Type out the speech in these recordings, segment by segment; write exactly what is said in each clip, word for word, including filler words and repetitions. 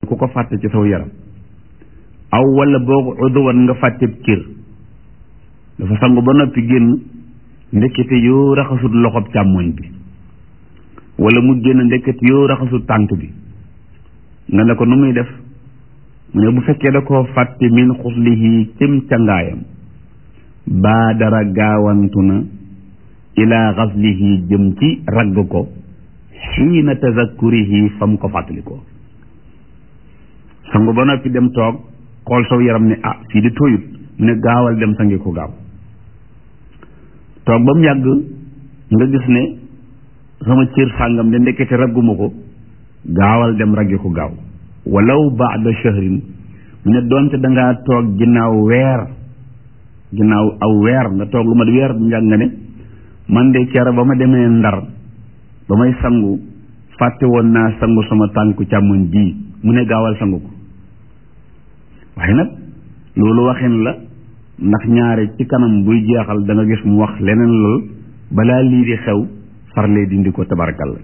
ku ko fàtte ci saw yaram aw wala boog uduwan nga fàtte cër dafa sangu ba noppi génn ndekete yoo raxasut loxob càmmoñ bi wala mu génn ndekete yoo raxasut tànk bi nga ne ko nu muy def mu ne bu fekkee da koo fàtte min xuslihi cëm cangaayam baa dara gaawantu na ila xaslihi jëm ci ragg ko xiina tazakkurihi fam ko fàttalikoo sangu ba noppi dem toog xool saw yaram ne ah fii di tooyut mu ne gaawal dem sangi ko gaaw toog ba mu yàgg nga gis ne sama cër sàngam de ndekete ragguma ko gaawal dem raggi ko gaaw walaw baada shahrin mu ne doonte dangaa toog ginnaaw weer ginnaaw aw weer nga toog lu ma weer bu njàng nga ne man de kera ba ma demee Ndar ba may sangu fàtte woon naa sangu sama tànku càmmoñ bii mu ne gaawal sangu ko waaye nag loolu waxin la ndax ñaare ci kanam buy jeexal da nga gis mu wax leneen lool balaa lii di xew farlee dindi ko tabarakalla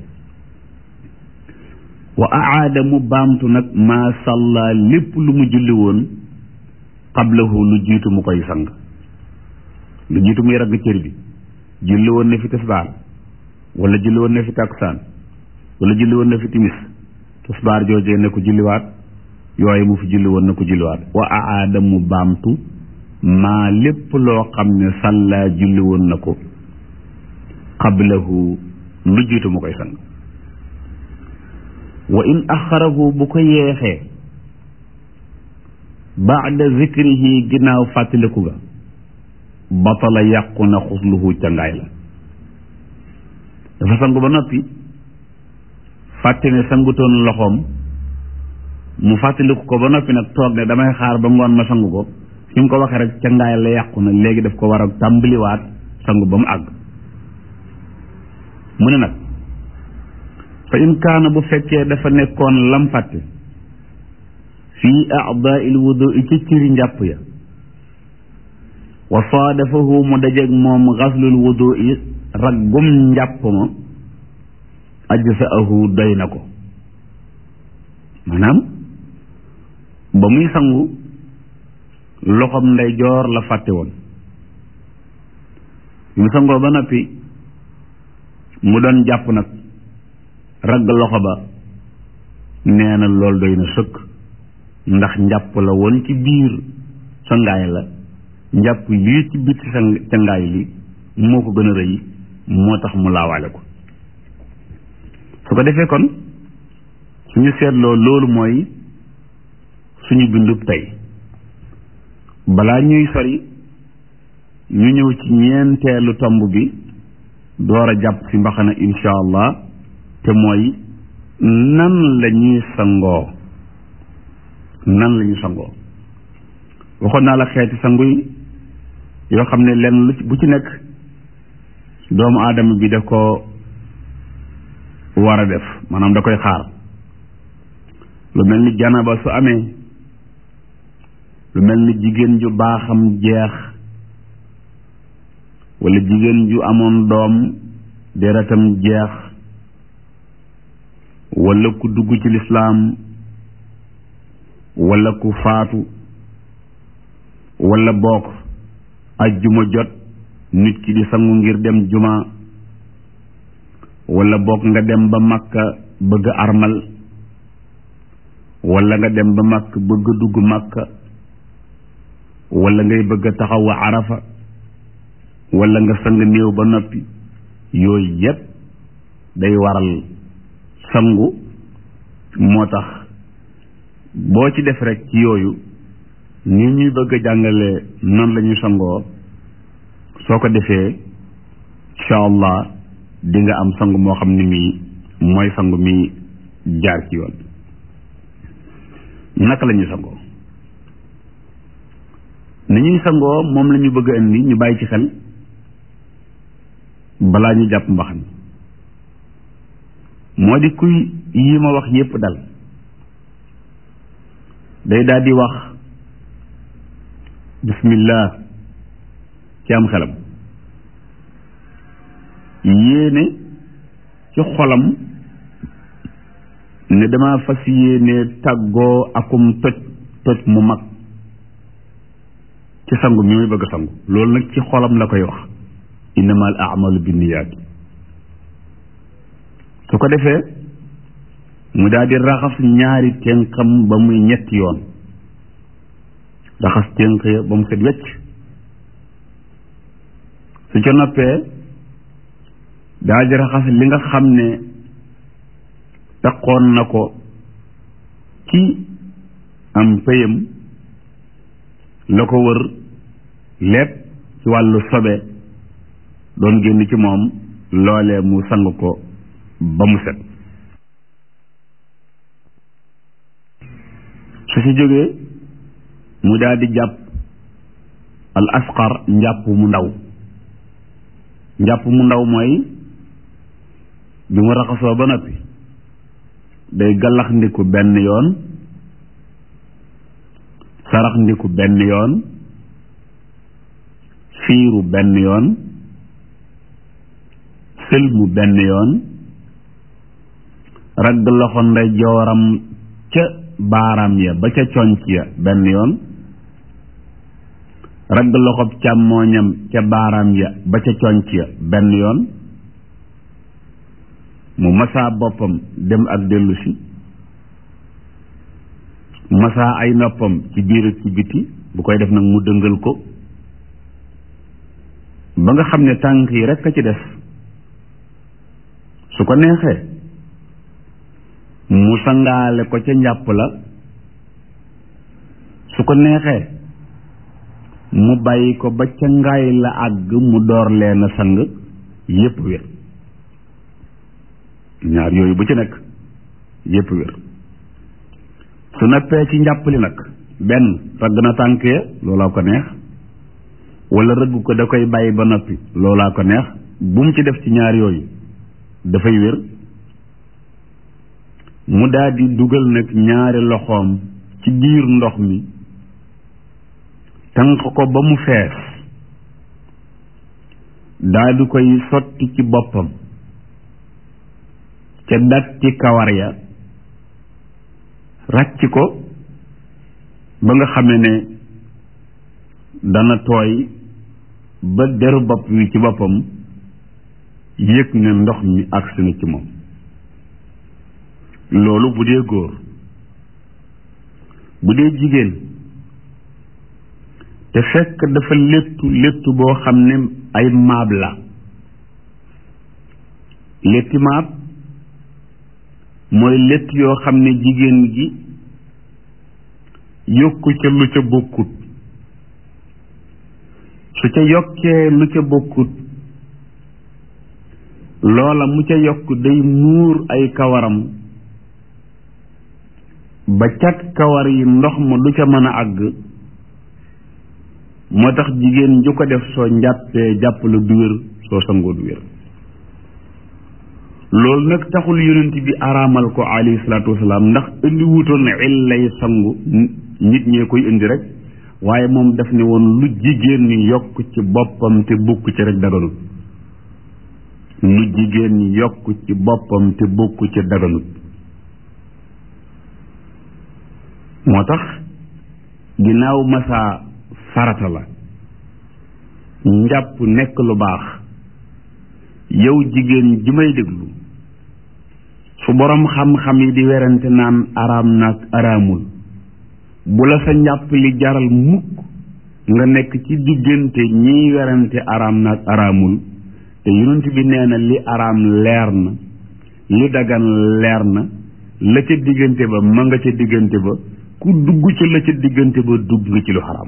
wa aada mu baamtu nag maa salla lépp lu mu julli woon qablahu lu jiitu mu koy sang lu jiitu muy ragg cër bi julli woon na fi tisbaar wala julli woon na fi takkusaan wala julli woon na fi timis tisbaar joojee ne ko julliwaat yooyu mu fi julli woon na ko julliwaat wa aada mu baamtu maa lépp loo xam ne salla julli woon na ko qablahu lu jiitu mu koy sang wa in axarahu bu ko yeexee baada zikrihi ginnaaw fàttaliku ga batala yàqu na xusluhu cangaay la dafa sangu ba noppi fàtte ne sangutoon loxoom mu fàttaliku ko ba noppi nag toog ne damay xaar ba ngoon ma sangu ko fi mu ko waxee rek cangaay la yàqu na léegi daf ko war a tàmbaliwaat sangu ba mu àgg mu ne nag fa in kaana bu fekkee dafa nekkoon lam fàtte fii a'daa'il wudu'i ci ciri njàpp ya wa saadafahu mu dajeeg moom xaslul wudu'i raggum njàpp ma ajsa'ahu doy na ko maanaam ba muy sangu loxoom ndeyjoor la fàtte woon mu sangoo ba noppi mu doon jàpp nag ragg loxo ba nee na loolu doy na sëkk ndax njàpp la woon ci biir sangaay la njàpp lii ci biir sangaay li moo ko gën a rëy moo tax mu laawaale ko su ko defee kon suñu seetloo loolu mooy suñu bindub tey balaa ñuy sori ñu ñëw ci ñeenteelu tomb bi door a jàpp ci mbaxana insha allah te mooy nan la ñuy sangoo nan la ñuy sangoo waxoon naa la xeeti sangu yi yoo xam ne lenn lu bu ci nekk doomu aadama bi da ko war a def maanaam da koy xaar lu mel ni janaba su amee lu mel ni jigéen ju baaxam jeex wala jigéen ju amoon doom deretam jeex wala ku dugg ci lislaam wala ku faatu wala bokk ajjuma jot nit ki di sangu ngir dem juma wala bokk nga dem ba makka bëgg armal wala nga dem ba makka bëgg dugg makka wala ngay bëgg taxaw wa arafa wala nga sang néew ba noppi yooyu yépp day waral sangu moo tax boo ci def rek ci yooyu ni ñuy bëgg a jàngale noonu la ñuy sangoo soo ko defee incha allah di nga am sangu moo xam ni mii mooy sangu mi jaar ci yoon naka la ñuy sangoo ni ñuy sangoo moom la ñu bëgg a indi ñu bàyyi ci xel balaa ñu jàpp mbax mi moo di kuy yi ma wax yépp dal day daal di wax bismillah ci am xelam yéene ci xolam ne dama fas yéene tàggoo akum toj toj mu mag ci sangu mi muy bëgg a sangu loolu nag ci xolam la koy wax innama al a'malu binniyaat su ko defee mu daal di raxas ñaari ténqam ba muy ñetti yoon raxas ténq ya ba mu set wecc su ca noppee daal di raxas li nga xam ne taqoon na ko ci am pëyam la ko wër lépp ci wàllu sobe doon génn ci moom loolee mu sang ko ba mu set su ci jógee mu daal di jàpp al asqar njàpp mu ndaw njàpp mu ndaw mooy bi mu raxasoo ba noppi day gallax ndiku benn yoon sarax ndiku benn yoon fiiru benn yoon sëlmu benn yoon ragg loxo ndeyjooram ca baaraam ya ba ca conc ya benn yoon ragg loxob càmmooñam ca baaraam ya ba ca conc ya benn yoon mu masaa boppam dem ak dellu si masaa ay noppam ci biir ak ci biti bu koy def nag mu dëngal ko ba nga xam ne tànk yi rekk a ci def su ko neexee mu sangaale ko ca njàpp la su ko neexee mu bàyyi ko ba ca ngaay la àgg mu door leen a sang yépp wér ñaar yooyu bu ci nekk yépp wér su noppee ci njàpp li nag benn ragg na tànk ya loolaa ko neex wala rëgg ko da koy bàyyi ba noppi loolaa ko neex bu mu ci def ci ñaar yooyu dafay wér mu daldi dugal nag ñaari loxoom ci biir ndox mi tànq ko ba mu fees daldi koy sotti ci boppam ca datti kawar ya ràcc ko ba nga xamee ne dana tooy ba deru bopp wi ci boppam yëg ne ndox mi agsi na ci moom loolu bu dee góor bu dee jigéen te fekk dafa léttu léttu boo xam ne ay maab la létti maab mooy létt yoo xam ne jigéen gi yokku ca lu ca bokkut su ca yokkee lu ca bokkut loola mu ca yokk day muur ay kawaram ba cat kawar yi ndox ma du ca mën a àgg moo tax jigéen ju ko def soo njàppee jàpp la du wér soo sangoo du wér loolu nag taxul yonent bi araamal ko alayhi salaatu wasalaam ndax indi wutoon illay sangu nit ñee koy indi rek waaye moom daf ne woon lu jigéen ñi yokk ci boppam te bokk ci rek daganut lu jigéen ñi yokk ci boppam te bokk ci daganut moo tax ginnaaw masaa farata la njàpp nekk lu baax yow jigéen ji may déglu su boroom xam-xam yi di werante naan araam naag araamul bu la sa njàpp li jaral mukk nga nekk ci diggante ñiy werante araam naag araamul te yonent bi nee na li araam leer na li dagan leer na la ca diggante ba ma nga ca diggante ba ku dugg ci la ca diggante ba dugg nga ci lu xaraam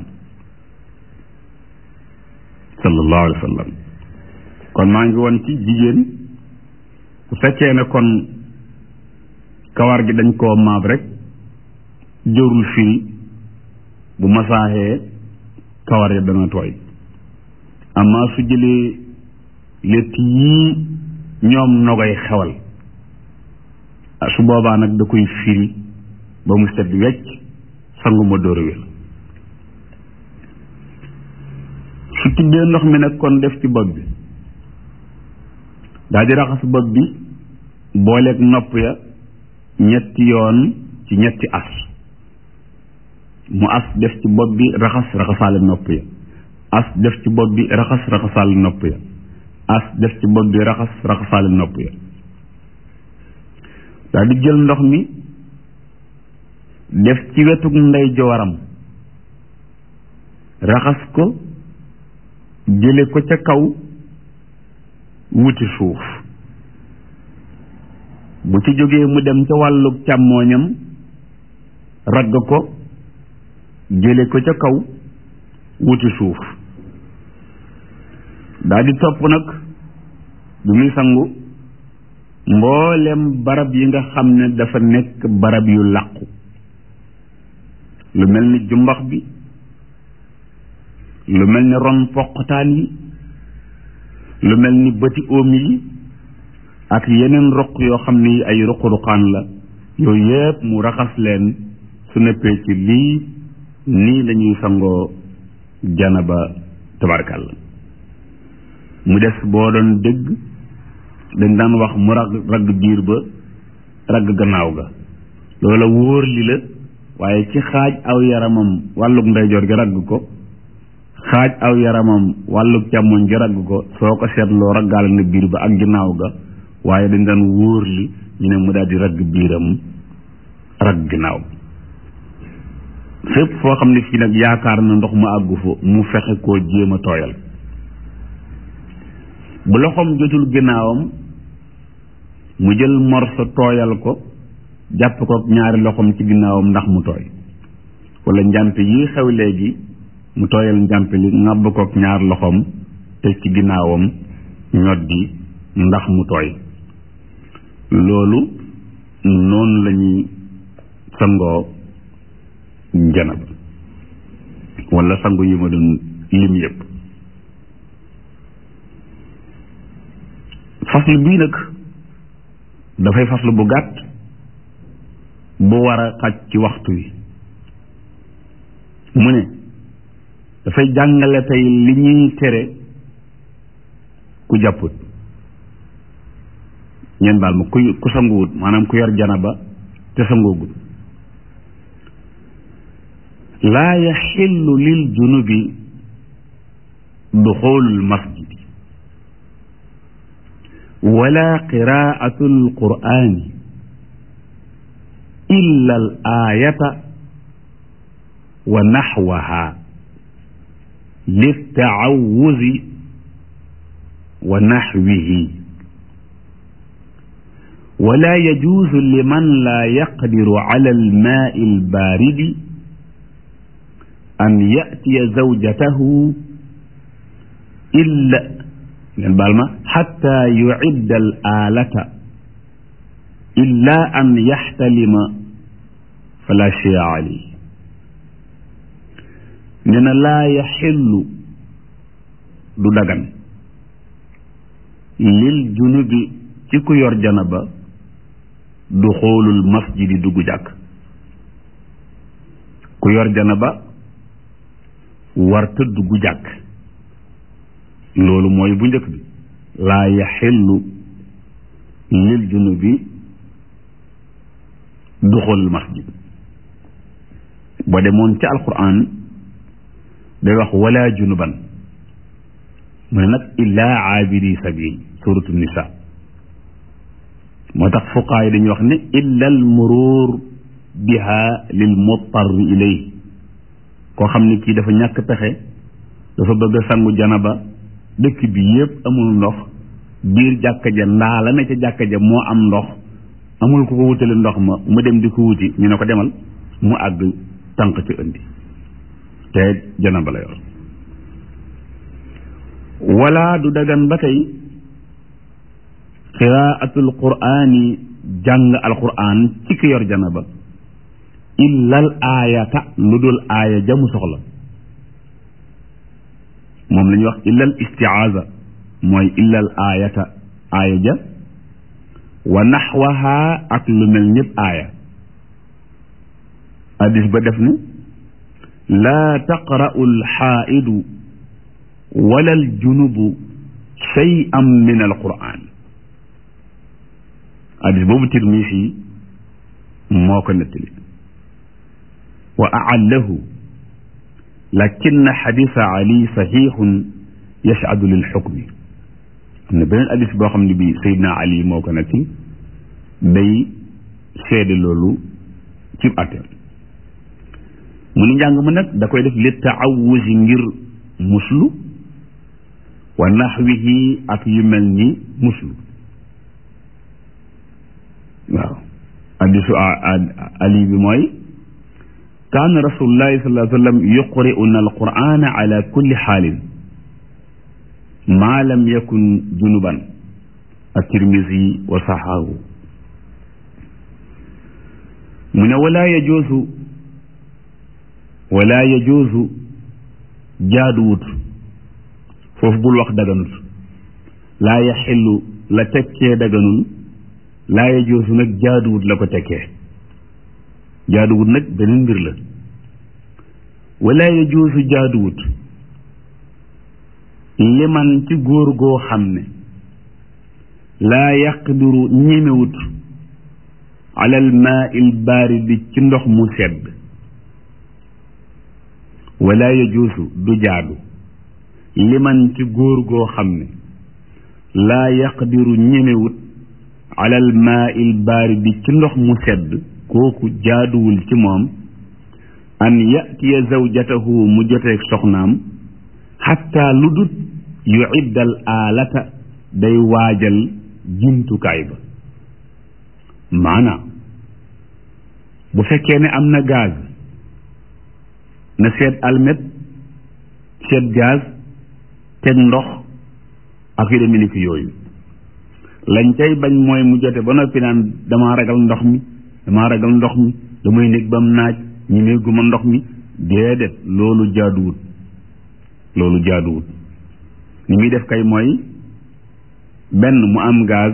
sallallahu alayhi wa sallam kon maa ngi woon ci jigéen bu fekkee ne kon kawar gi dañ koo maab rek jërul firi bu masaaxee kawar ya dana tooy amaa su jëlee létt yii ñoom nogay xewal su boobaa nag da koy firi ba mu set wecc sanguma dóor a wér su tibbee ndox mi nag kon def ci bopp bi daal di raxas bopp bi booleeg nopp ya ñetti yoon ci ñetti as mu as def ci bopp bi raxas raxasaale nopp ya as def ci bopp bi raxas raxasaale nopp ya as def ci bopp bi raxas raxasaale nopp ya daal di jël ndox mi def ci wetu ndeyjooram raxas ko jële ko ca kaw wuti suuf bu ci jógee mu dem ca wàllu càmmooñam ragg ko jële ko ca kaw wuti suuf daal di topp nag bu muy sangu mboolem barab yi nga xam ne dafa nekk barab yu làqu lu mel ni jumbax bi lu mel ni ron poqtaan yi lu mel ni bëti oom yi ak yeneen roq yoo xam ni ay ruq-ruqaan la yooyu yépp mu raxas leen su neppee ci lii nii lañuy sangoo janaba tabarkàlla mu des boo doon dégg dañ daan wax mu rag ragg biir ba ragg gannaaw ga loola wóor li la waaye ci xaaj aw yaramam wàllug ndeyjoor gi ragg ko xaaj aw yaramam wàllug càmmoñ gi ragg ko soo ko seetloo raggaale na biir ba ak ginnaaw ga waaye dañ daan wóor li ñu ne mu daal di ragg biiram ragg ginnaaw fépp foo xam ne fii nag yaakaar na ndox mu àggu fa mu fexe koo jéem a tooyal bu loxoom jotul ginnaawam mu jël morso tooyal ko jàpp ko ñaari loxoom ci ginnaawam ndax mu tooy wala njàmpe yi xew léegi mu tooyal njàmpe li ŋàbb ko ñaar loxoom te ci ginnaawam ñoddi ndax mu tooy loolu noonu lañuy sangoo janaba wala sangu yi ma doon lim yépp faslu bii nag dafay faslu bu gàtt bu war a xaj ci waxtu wi mu ne dafay jàngale tey li ñuy tere ku jàpput ñeen baal ma ku ku sanguwut maanaam ku yor janaba te sangoogut laa yaxillu lil junubi duxulul masjid wala qiraatu alqur'ani illa al ayata wa naxwaha littaawuzi wa naxwihi wala yajuuzu liman laa yaqdiru ala almaai albaaridi an yatiya zawjatahu illa ngeen baal ma xatta yucidda al aalata illa an yaxtalima fala shay'a alayhi nee na laa yaxillu du dagan lil junubi ci ku yor janaba du xoolul masjidi dugg jàkk ku yor janaba warta dugg jàkk loolu mooy bu njëkk bi laa yaxillu lil junubi duxul masjid boo demoon ci alquran day wax wala junuban mu ne nag illaa aabiri sabil suratu nisa moo tax fuqaa yi dañuy wax ne illa al murur biha lil muttarri ilay koo xam ne kii dafa ñàkk pexe dafa bëgg a sangu janaba dëkk bi yépp amul ndox biir jàkka ja ndaa la ne ca jàkka ja moo am ndox amul ku ko wutale ndox ma mu dem di ko wuti ñu ne ko demal mu àgg tànk ci indi te janaba la yor wala du dagan ba tey qiraatul quraani jàng alquran ci ki yor janaba illal aayata lu dul aaya jamu soxla moom la ñuy wax illal istiaaza mooy illal aayata aaya ja wa naxwaha ak lu mel ñëpp aaya hadis ba def ne laa taqra'u alxaaidu wala aljunubu shay'an min alquran hadis boobu Tirmisi moo ko nettali wa a'allahu lakinna xadisa ali saxiixun yashhadu lil xukmi am na beneen hadis boo xam ne bi Seydina Ali moo ko nettali day seede loolu ci atte mu ni njàng ma nag da koy def li taawusi ngir muslu wa naxwihi ak yu mel ni muslu waaw hadisu ali bi mooy kaana rasulullahi sallallahu alayhi wa sallam yuqri'una alqur'ana ala kulli xaalin maa lam yakun junuban at-Tirmisi wa saxaahu mu ne wala yajuusu wala yajuusu jaaduwut foofu bul wax daganut laa yaxillu la tekkee daganul laa yajuusu nag jaaduwut la ko tekkee jaaduwut nag beneen mbir la wala yajuusu jaaduwut liman ci góor goo xam ne laa yaqdiru ñemewut alal maa il baaridi ci ndox mu sedd wala yajuusu du jaadu liman ci góor goo xam ne laa yaqdiru ñemewut alal maa il baaridi ci ndox mu sedd kooku jaaduwul ci moom an yatiya zawjatahu mu joteeg soxnaam xatta lu dut yu iddal aalata day waajal jumtukaay ba maanaam bu fekkee ne am na gaz na seet almet seet gaz teg ndox ak yu demee ni ki yooyu lañ cay bañ mooy mu jote ba noppi naan damaa ragal ndox mi damaa ragal ndox mi damay nekk bam naaj ñu néeguma ndox mi déedéet loolu jaaduwut loolu jaaduwut ni muy def kay mooy benn mu am gaz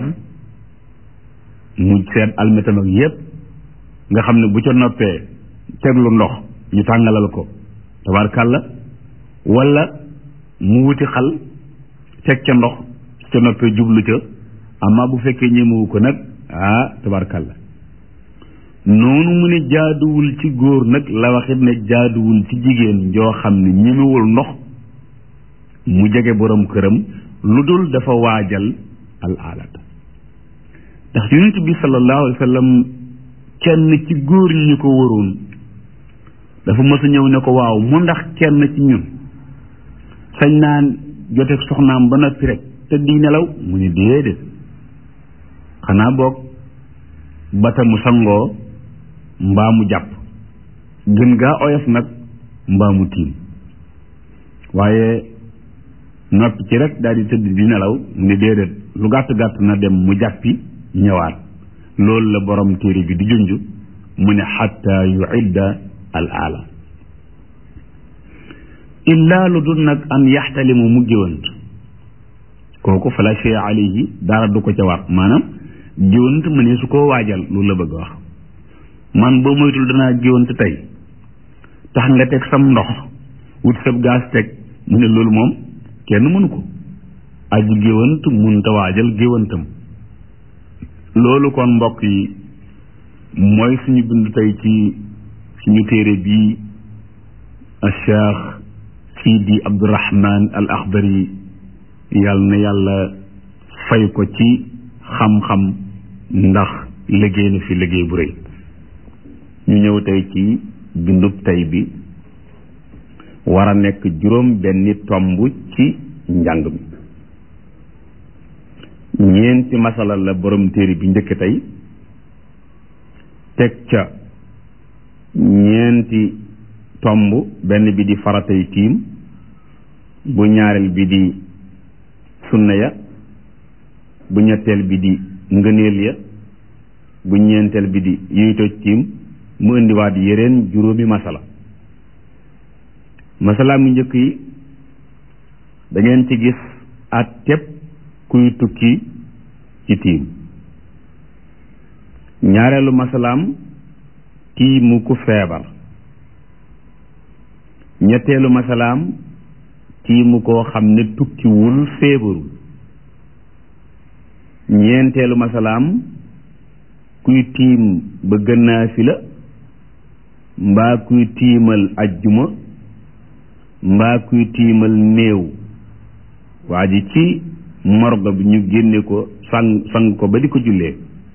mu seet almetam ak yépp nga xam ne bu ca noppee teglu ndox ñu tàngalal ko tabarkàlla wala mu wuti xal teg ca ndox ca noppee jublu ca amma bu fekkee ñemewu ko nag ah tabarkàlla noonu mu ne jaaduwul ci góor nag la waxit ne jaaduwul ci jigéen joo xam ne ñemewul ndox mu jege borom këram lu dul dafa waajal al aalata ndax yonent bi sallallahu alayhi wa sallam kenn ci góor ñi ko waroon dafa mës a ñëw ne ko waaw mu ndax kenn ci ñun sañ naan joteeg soxnaam ba noppi rek te di nelaw mu ne déedéet xanaa boog bata mu sangoo mbaa mu jàpp gën gaa oyof nag mbaa mu tiim waaye noppi ci rek daal di tëdd di nelaw mu ne déedéet lu gàtt gàtt na dem mu jàppi ñëwaat loolu la borom téere bi di junj mu ne xatta yuidda al aala illaa lu dul nag an yaxtalimu mu géwant kooku fala shay alayhi dara du ko ca war maanaam géwant mu ne su ko waajal loolu la bëgg wax man boo moytul danaa géwant tey tax nga teg sam ndox wut sab gaas teg mu ne loolu moom kenn mënu ko aji géwant mun ta waajal géwantam loolu kon mbokk yi mooy suñu bind tey ci suñu téere bi al cheikh sidi abdourahman al axdari yàlla na yàlla fay ko ci xam-xam ndax liggéey na fi liggéey bu rëy ñu ñëw tey ci bindub tey bi war a nekk juróom benni tomb ci njàng mi ñeenti masala la borom téere bi njëkk tey teg ca ñeenti tomb benn bi di faratay tiim bu ñaareel bi di sunna ya bu ñetteel bi di ngëneel ya bu ñeenteel bi di yuy toj tiim mu indiwaat yeneen juróomi masala masala mu njëkk yi da ngeen ci gis at tepp kuy tukki ci tiim ñaareelu masalaam tiimu ku feebar ñetteelu masalaam tiimu koo xam ne tukkiwul feebarul ñeenteelu masalaam kuy tiim bëgg naafila mbaa kuy tiimal ajjuma mbaa kuy tiimal néew waa ji ci morgue bi ñu génne ko sang sang ko ba di ko jullee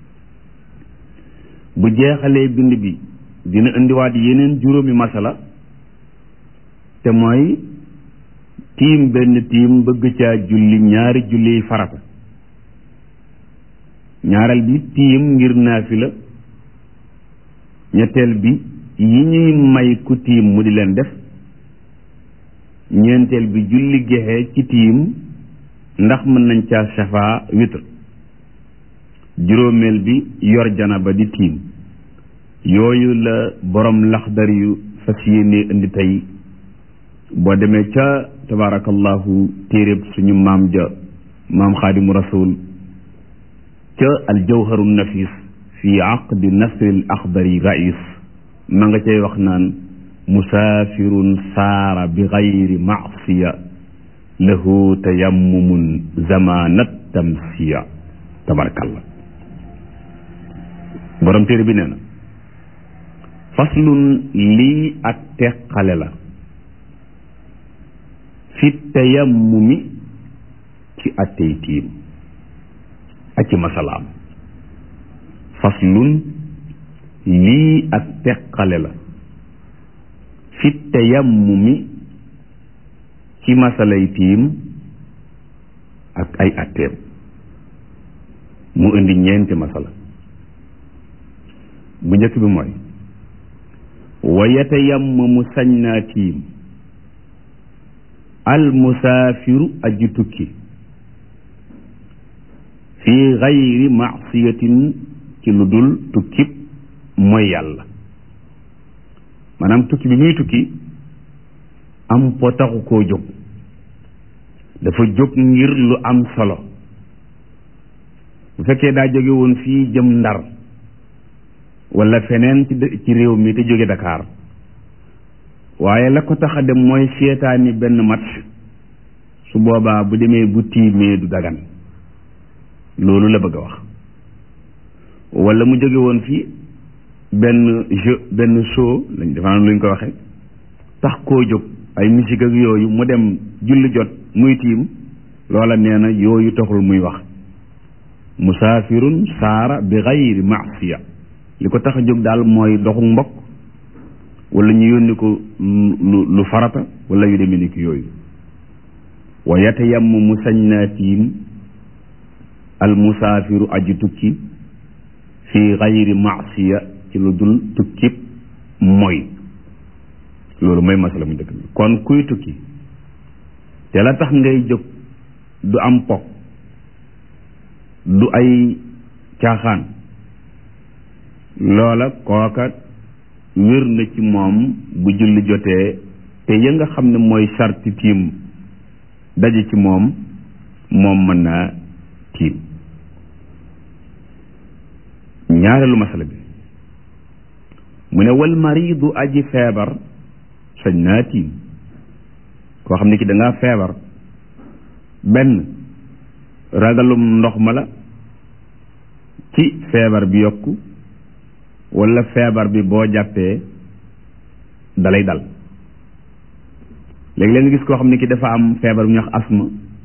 bu jeexalee bind bi dina indiwaat yeneen juróomi masala te mooy tiim benn tiim bëgg caa julli ñaari julli farata ñaareel bi tiim ngir naafila ñetteel bi yi ñuy may ku tiim mu di leen def ñeenteel bi julli gexe ci tiim ndax mën nañ caa safa witr juróomeel bi yor janaba di tiim yooyu la borom laxdar yu fas yéene indi tey boo demee ca tabarakallahu téeréb suñu maam ja maam xaadimu rasul ca aljawharu nafis fi aqdi nasril axdari rais ma nga cay wax naan musaafirun saara bi gayri maasiya lahu tayammumun zamanat tamsiya tabarakallah borom téere bi nee na faslun lii ak teqale la fi tayammumi ci attey tiim ak ci masalaam faslun lii ak teqale la fi tayammumi ci masalay tiim ak ay atteem mu indi ñeenti masala bu njëkk bi mooy wa yatayammamu sañ naa tiim al musaafiru aji tukki fi gayri maasiyatin ci lu dul tukkib mooy yàlla maanaam tukki bi muy tukki am po taxu koo jóg dafa jóg ngir lu am solo bu fekkee daa jóge woon fii jëm Ndar wala feneen ci ci réew mi te jóge Dakar waaye la ko tax a dem mooy seetaani benn match su boobaa bu demee bu tiimee du dagan loolu la bëgg a wax wala mu jóge woon fii benn jeu benn show lañ defaan luñ ko waxee tax koo jóg ay musique ak yooyu mu dem julli jot muy tiim loola nee na yooyu taxul muy wax musaafirun saara bi gayri maasiya li ko tax a jóg daal mooy doxu mbokk wala ñu yónni ko lu lu farata wala yu demee ni ki yooyu wa yatayammamu sañ naa tiim al musaafiru aji tukki fi gayri maasiya ci lu dul tukkib mooy loolu mooy masala mu dëkk bi kon kuy tukki te la tax ngay jóg du am po du ay caaxaan loola kooka wér na ci moom bu julli jotee te ya nga xam ne mooy sarti tiim daje ci moom moom mën naa tiim ñaareelu masala bi mu ne wal maridu aji feebar sañ naa tiim koo xam ne ki da ngaa feebar benn ragalum ndox ma la ci feebar bi yokku wala feebar bi boo jàppee dalay dal léegi leen gis koo xam ne ki dafa am feebar bu ñuy wax asma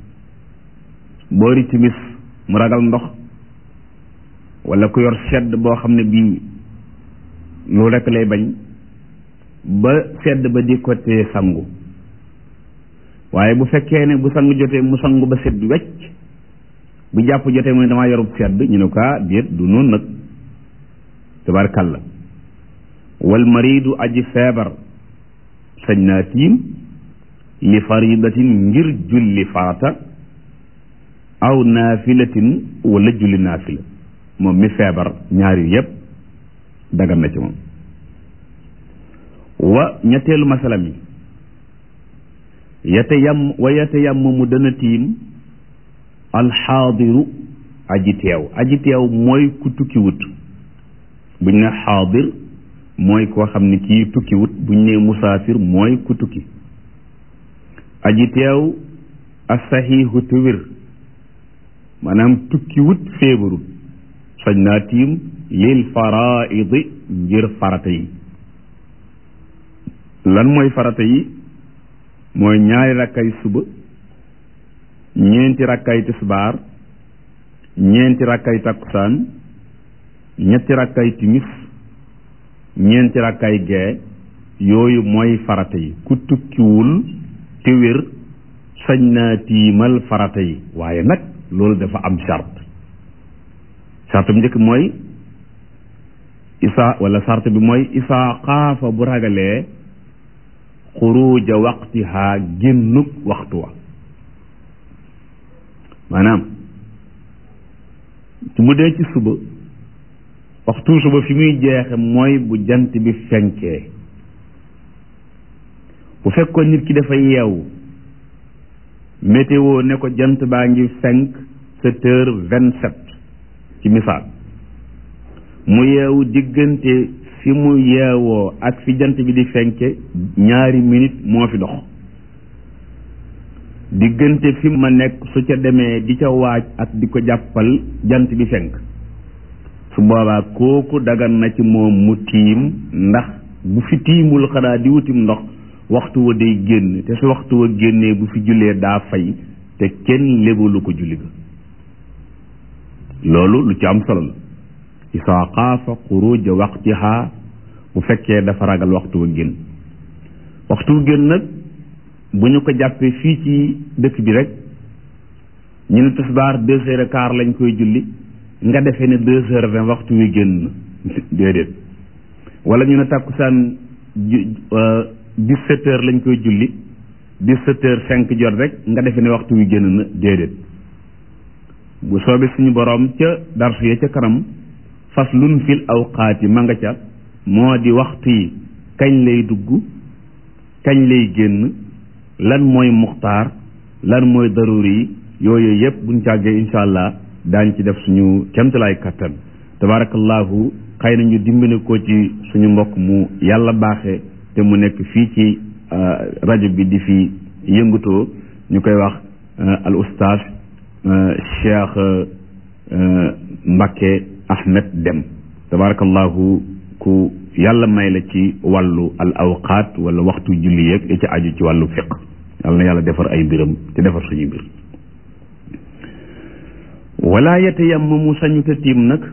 boori timis mu ragal ndox wala ku yor sedd boo xam ne bii loolu rekk lay bañ ba sedd ba di ko tee sangu waaye bu fekkee ne bu sangu jotee mu sangu ba sedd wecc bu jàpp jotee mu ne damaa yorub sedd ñu ne ko ah déet du noonu nag tabarkalla wal maridu aji feebar sañ naa tiim li faridatin ngir julli farata aw naafilatin wala julli naafila moom mi feebar ñaar yu yépp dagan na ci moom wa ñetteelu masala mi yate yam wa yate yam mu dana tiim alxaadiru aji teew aji teew mooy ku tukkiwut buñ ne xaadir mooy koo xam ne kii tukkiwut buñ ne musaafir mooy ku tukki aji teew asaxiixu te wér maanaam tukkiwut feebarut sañ naa tiim lil faraidi ngir farata yi. lan mooy farata yi? mooy ñaari rakkay suba, ñeenti rakkay tisbaar, ñeenti rakkay takkusaan, ñetti rakkay timis, ñeenti rakkay gee. yooyu mooy farata yi. ku tukkiwul te wér sañ naa tiimal farata yi, waaye nag loolu dafa am charte. charte bu njëkk mooy isa wala charte bi mooy isa xaafa bu ragalee xuruja waqtiha génnug waxtu wa. maanaam bu dee ci suba, waxtu suba fi muy jeexe mooy bu jant bi fenkee. bu fekkoon nit ki dafa yeewu météo ne ko jant baa ngi fenk sept heures vingt sept ci misaal, mu yeewu diggante fi mu yeewoo ak fi jant bi di fenke ñaari minute moo fi dox. diggante fi ma nekk su ca demee di ca waaj ak di ko jàppal jant bi fenk, su boobaa kooku dagan na ci moom mu tiim, ndax bu fi tiimul xanaa di wutim ndox waxtu wa day génn, te su waxtu wa génnee bu fi jullee daa fay te kenn lébalu ko julli ga. loolu lu ci am solo la. isaa xaafa xuruja waqtiha bu fekkee dafa ragal waxtu wa génn. waxtu wa génn nag bu ñu ko jàppee fii ci dëkk bi rek ñu ne tisbaar deux heures et quart lañ koy julli, nga defee ne deux heures vingt waxtu wi génn déedéet. wala ñu ne tàkkusaan dix-sept heures lañ koy julli, dix-sept heures cinq jot rek nga defe ne waxtu wi génn na déedéet. bu soobee suñu boroom ca darsu ya ca kanam faslun fil awqaati ma nga ca, moo di waxtu yi kañ lay dugg, kañ lay génn, lan mooy muxtaar, lan mooy daruri yi. yooyu yëpp buñ càggee insha allah daañ ci def suñu kemtalaay kattan. tabarakallahu xëy na ñu dimbali ko ci suñu mbokk mu yàlla baaxee te mu nekk fii ci rajo bi di fi yëngutoo, ñu koy wax al ustaas Cheikh Mbacké Ahmed Dem. tabarakallahu ku yàlla may la ci wàllu al awqaat wala waxtu julli yeeg ci aju ci wàllu fiq. yàlla na yàlla defar ay mbiram te defar suñu mbir. wala yatayammamu sañu ta tiim nag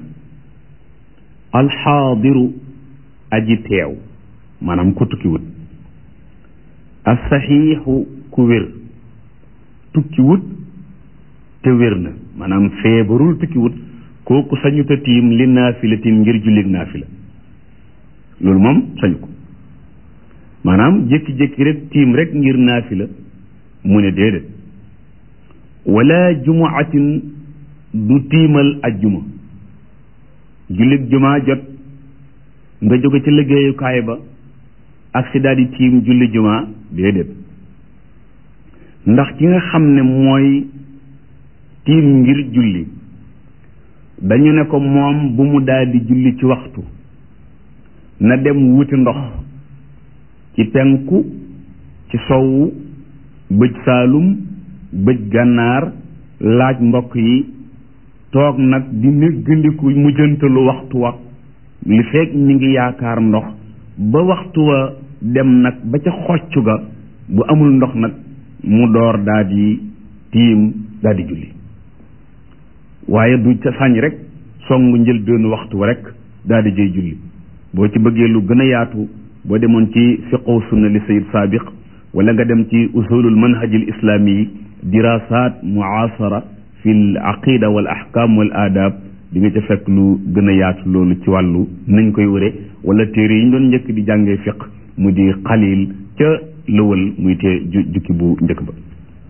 alxaadiru aji teew, maanaam ku tukkiwut. as-saxiixu ku wér tukkiwut te wér na, maanaam feebarul tukkiwut, kooku sañu ta tiim li naafilatin ngir jullig naafila. loolu moom sañu ko. maanaam jékki-jékki rek tiim rek ngir naafila mu ne déedéet. wala jumuatin du tiimal ajjuma. jullig jumaa jot nga jóge ci liggéeyukaay ba ak si daal di tiim julli jumaa déedéet. ndax ki nga xam ne mooy tiim ngir julli dañu ne ko moom bu mu daal di julli ci waxtu, na dem wuti ndox ci penku, ci sowwu, bëj saalum, bëj gànnaar, laaj mbokk yi, toog nag di néggandiku mujjantalu waxtu wa li fekk ñi ngi yaakaar ndox ba waxtu wa dem nag ba ca xoccu ga, bu amul ndox nag mu door daa di tiim daa di julli. waaye du ca sañ rek song njëlbeenu waxtu wa rek daa di jëy julli. boo ci bëggee lu gën a yaatu boo demoon ci fiqhu sunna li sayyid saabiq, wala nga dem ci usulul manhajil islami dirasat muasara fi l aqida wal ahkam wal adab, di nga ca fekk lu gën a yaatu loolu ci wàllu nañ koy wëre. wala téere yi ñu doon njëkk di jàngee fiq mu di xalil ca lëwal muy te jukki bu njëkk ba.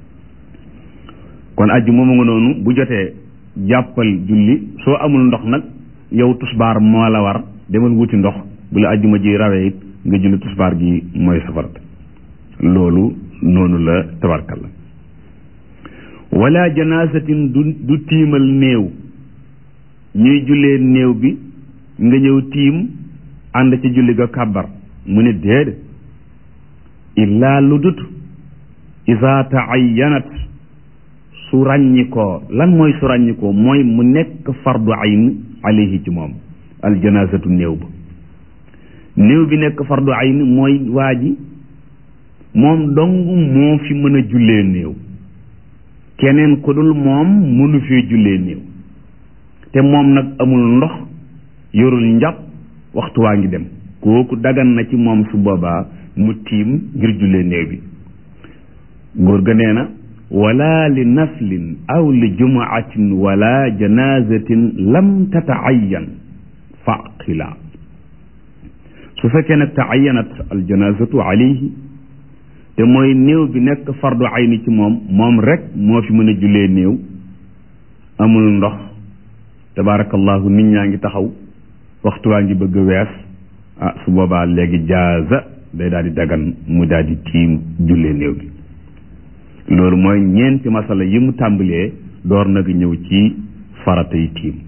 kon ajju moomu nga noonu bu jotee jàppal julli, soo amul ndox nag yow tusbaar moo la war, demal wuti ndox. bu la ajjuma ji rawee it nga julli tusbaar gi mooy safarat. loolu noonu la tabarkalla. wala janaasatin du du tiimal néew. ñuy jullee néew bi nga ñëw tiim ànd ci julli ga kàbbar mu ne déedéet. illaa lu dut isa taayyanat su ràññikoo lan mooy su ràññikoo mooy mu nekk fardu ayn alayhi ci moom aljanazatu néew ba néew bi nekk fardu ayn mooy waa ji moom dong moo fi mën a jullee néew keneen ku dul moom mënu fee jullee néew te moom nag amul ndox yorul njàpp waxtu waa ngi dem kooku dagan na ci moom su boobaa mu tiim ngir jullee néew bi góor ga nee na wala li naflin aw li jumuatin wala janazatin lam tataayan faqila su fekkee nag taayanat al janazatu alayhi te mooy néew bi nekk fardu ayni ci moom moom rek moo fi mën a jullee néew amul ndox tabaarakallahu nit ñaa ngi taxaw waxtu waa ngi bëgg a wees ah su boobaa léegi jaaza day daal di dagan mu daal di tiim jullee néew bi loolu mooy ñeenti masala yi mu tàmbalee door nag ñëw ci farata yi tiim